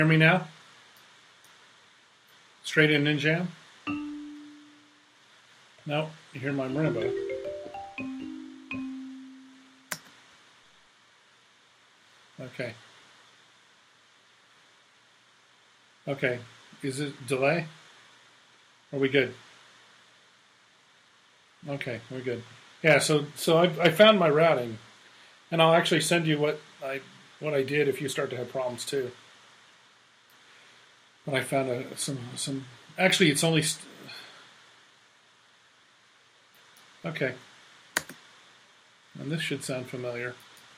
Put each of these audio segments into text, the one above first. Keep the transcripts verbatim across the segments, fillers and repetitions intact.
Hear me now? Straight in Ninjam? No, you hear my marimba. Okay. Okay. Is it delay? Are we good? Okay, we're good. Yeah, so so I, I found my routing, and I'll actually send you what I what I did if you start to have problems too. But I found a, some some. Actually, it's only. St okay. And this should sound familiar.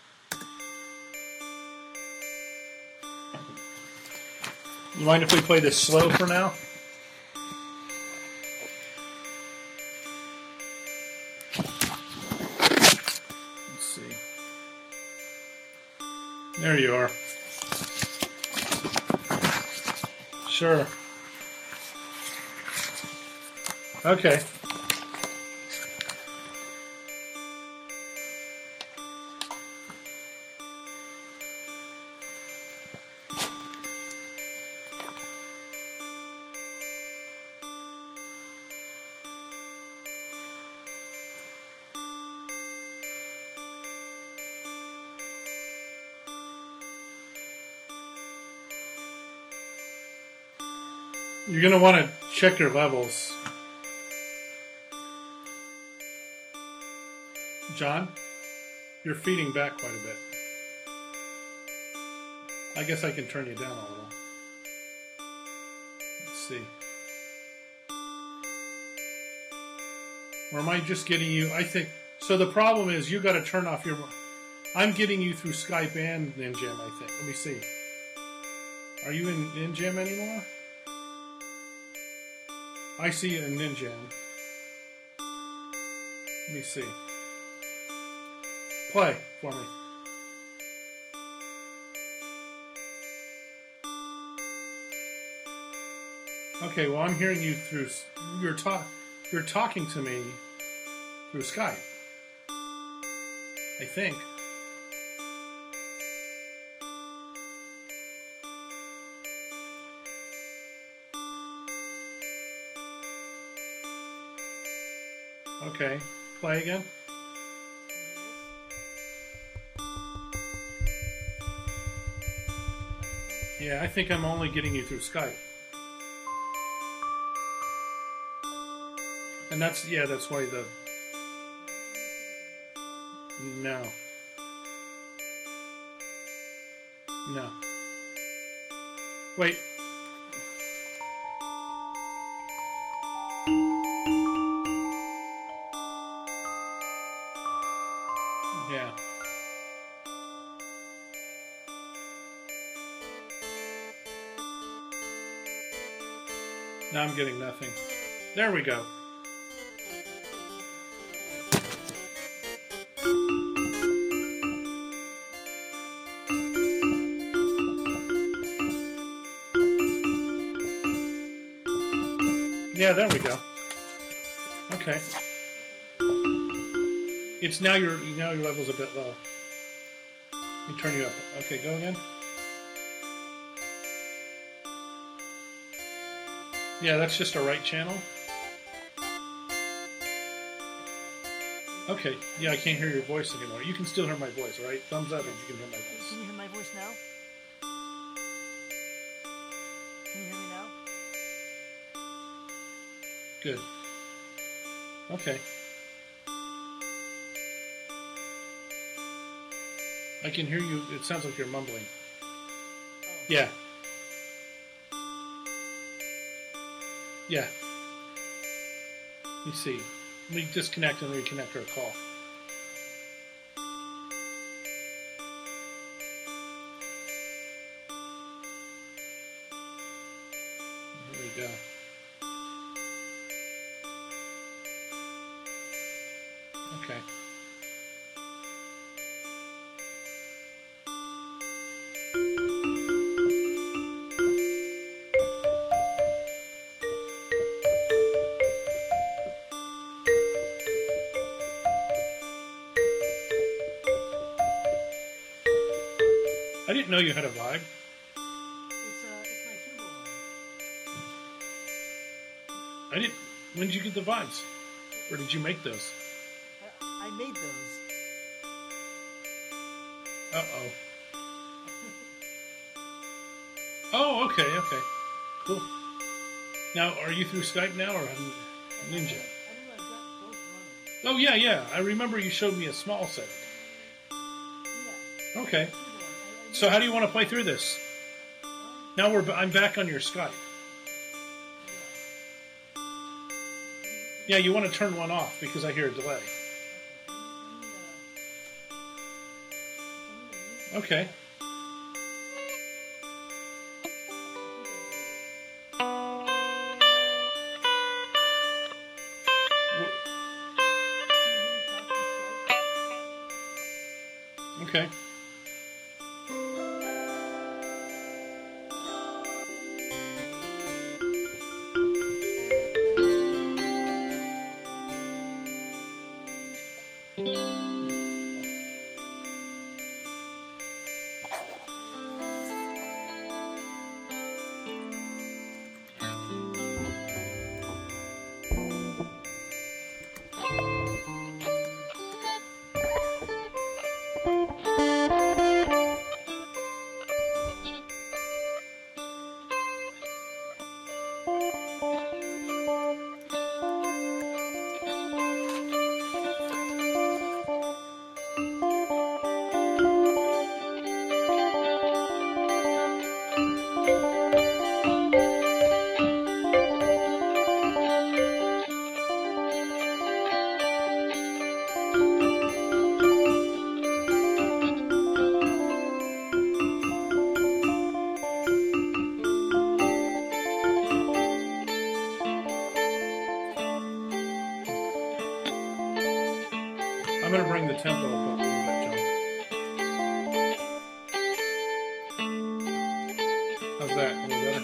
You mind if we play this slow for now? Let's see. There you are. Sure. Okay. You're going to want to check your levels. John, you're feeding back quite a bit. I guess I can turn you down a little. Let's see. Or am I just getting you? I think, so the problem is you got to turn off your, I'm getting you through Skype and Ninjam, I think. Let me see. Are you in Ninjam anymore? I see it in Ninjam. Let me see. Play for me. Okay, well I'm hearing you through. You're talk. You're talking to me through Skype. I think. Okay, play again. Yeah, I think I'm only getting you through Skype. And that's, yeah, that's why the... No. No. Wait. Yeah. Now I'm getting nothing. There we go. Yeah, there we go. Okay. It's now your now your level's a bit low. Let me turn you up. Okay, go again. Yeah, that's just a right channel. Okay, yeah, I can't hear your voice anymore. You can still hear my voice, right? Thumbs up if you can hear my voice. Can you hear my voice now? Can you hear me now? Good. Okay. I can hear you. It sounds like you're mumbling. Oh. Yeah. Yeah. Let me see. Let me disconnect and reconnect our call. Here we go. Okay. I didn't know you had a vibe. It's uh, I didn't. When did you get the vibes? Or did you make those? I, I made those. Uh oh. Oh, okay, okay. Cool. Now, are you through Skype now or on Ninja? I think I got both running. Oh, yeah, yeah. I remember you showed me a small setting. Yeah. Okay. Either one. I, I So how do you want to play through this? Now we're I'm back on your Skype. Yeah, you want to turn one off because I hear a delay. Okay. Okay. I'm going to bring the tempo up a little bit, John. How's that? A little better?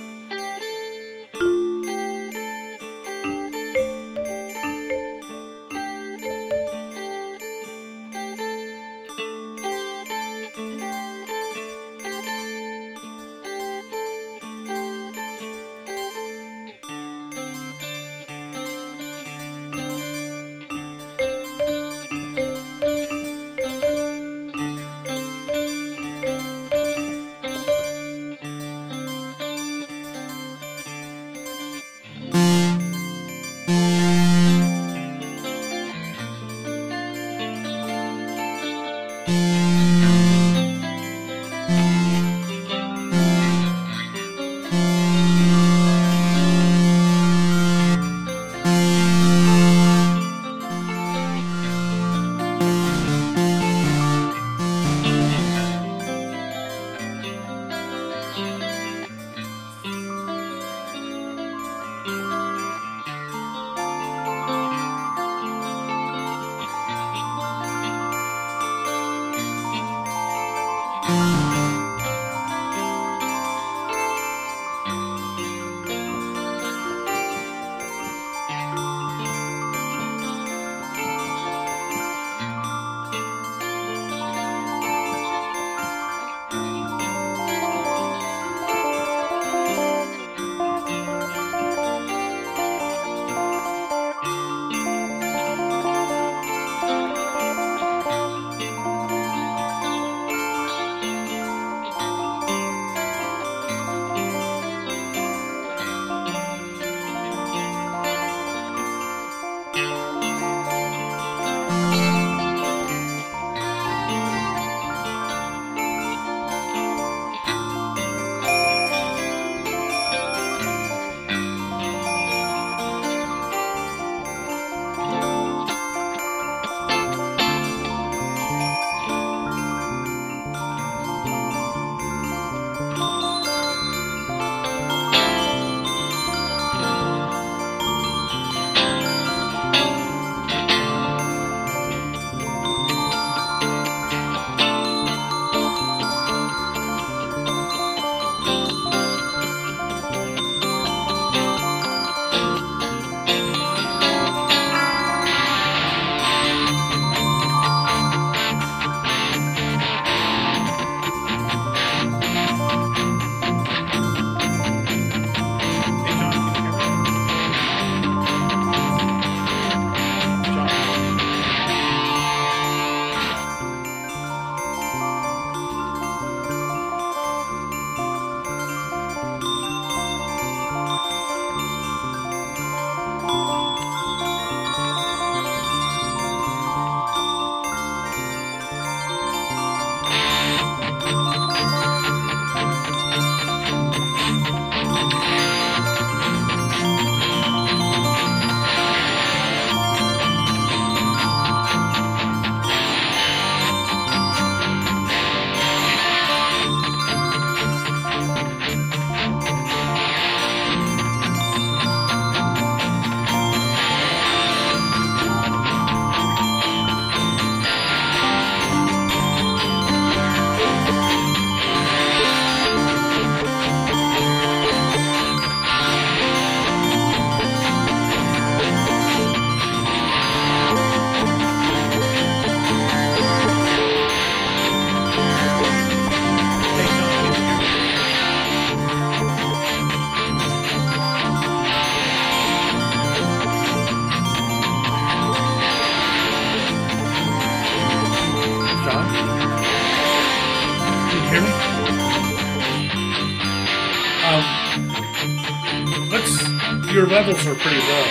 Um, let's. Your levels are pretty low.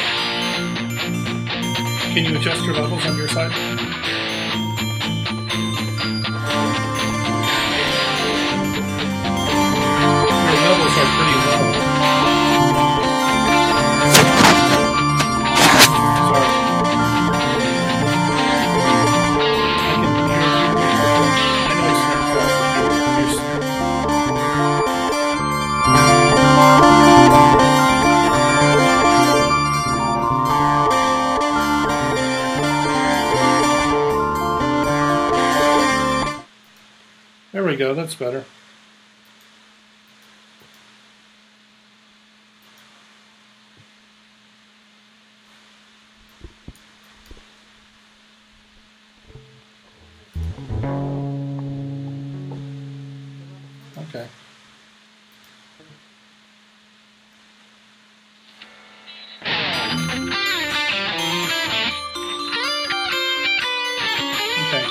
Can you adjust your levels on your side? Your levels are pretty low. Sorry. I can hear you. I know it's not far, but you're, There we go, that's better. Okay. Okay.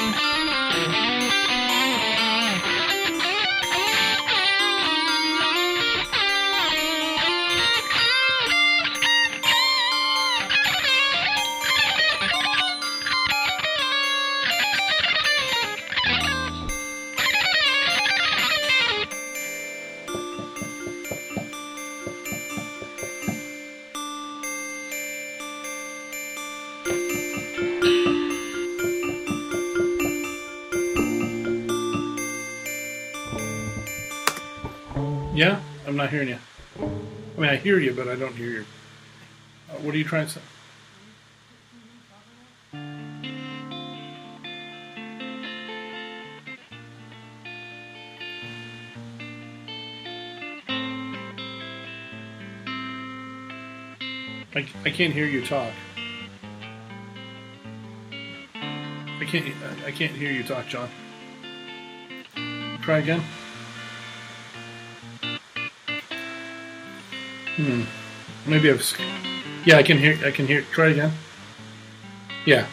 Yeah? I'm not hearing you. I mean, I hear you, but I don't hear you. Uh, what are you trying to say? I, I can't hear you talk. I can't I can't hear you talk, John. Try again. Hmm. Maybe I've. Yeah, I can hear. I can hear. Try again. Yeah.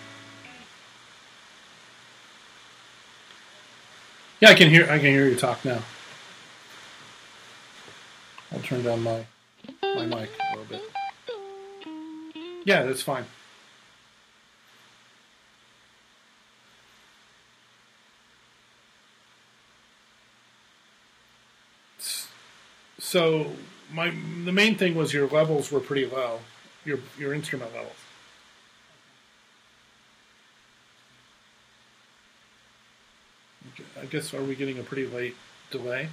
Yeah, I can hear. I can hear you talk now. I'll turn down my my mic a little bit. Yeah, that's fine. So my the main thing was your levels were pretty low, your your instrument levels. I guess are we getting a pretty late delay?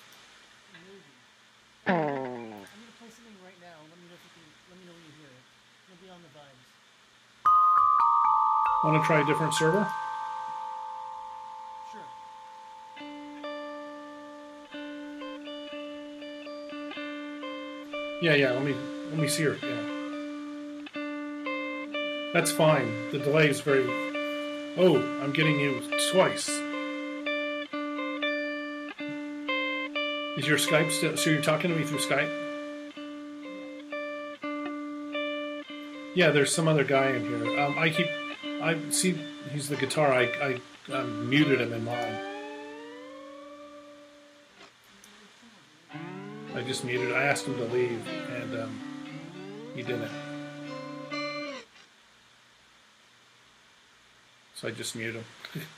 I'm gonna play something right now. Let me know if you can. Let me know when you hear it. It'll be on the vibes. Want to try a different server? Sure. Yeah, yeah. Let me let me see her. Yeah, that's fine. The delay is very. Oh, I'm getting you twice. Is your Skype still? So you're talking to me through Skype? Yeah, there's some other guy in here. Um, I keep. I see. He's the guitar. I I um, muted him in mine. I just muted. I asked him to leave, and um, he didn't. So I just muted him.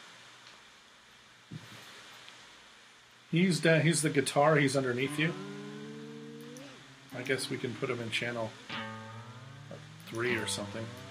He's down, he's the guitar. He's underneath you. I guess we can put him in channel three or something.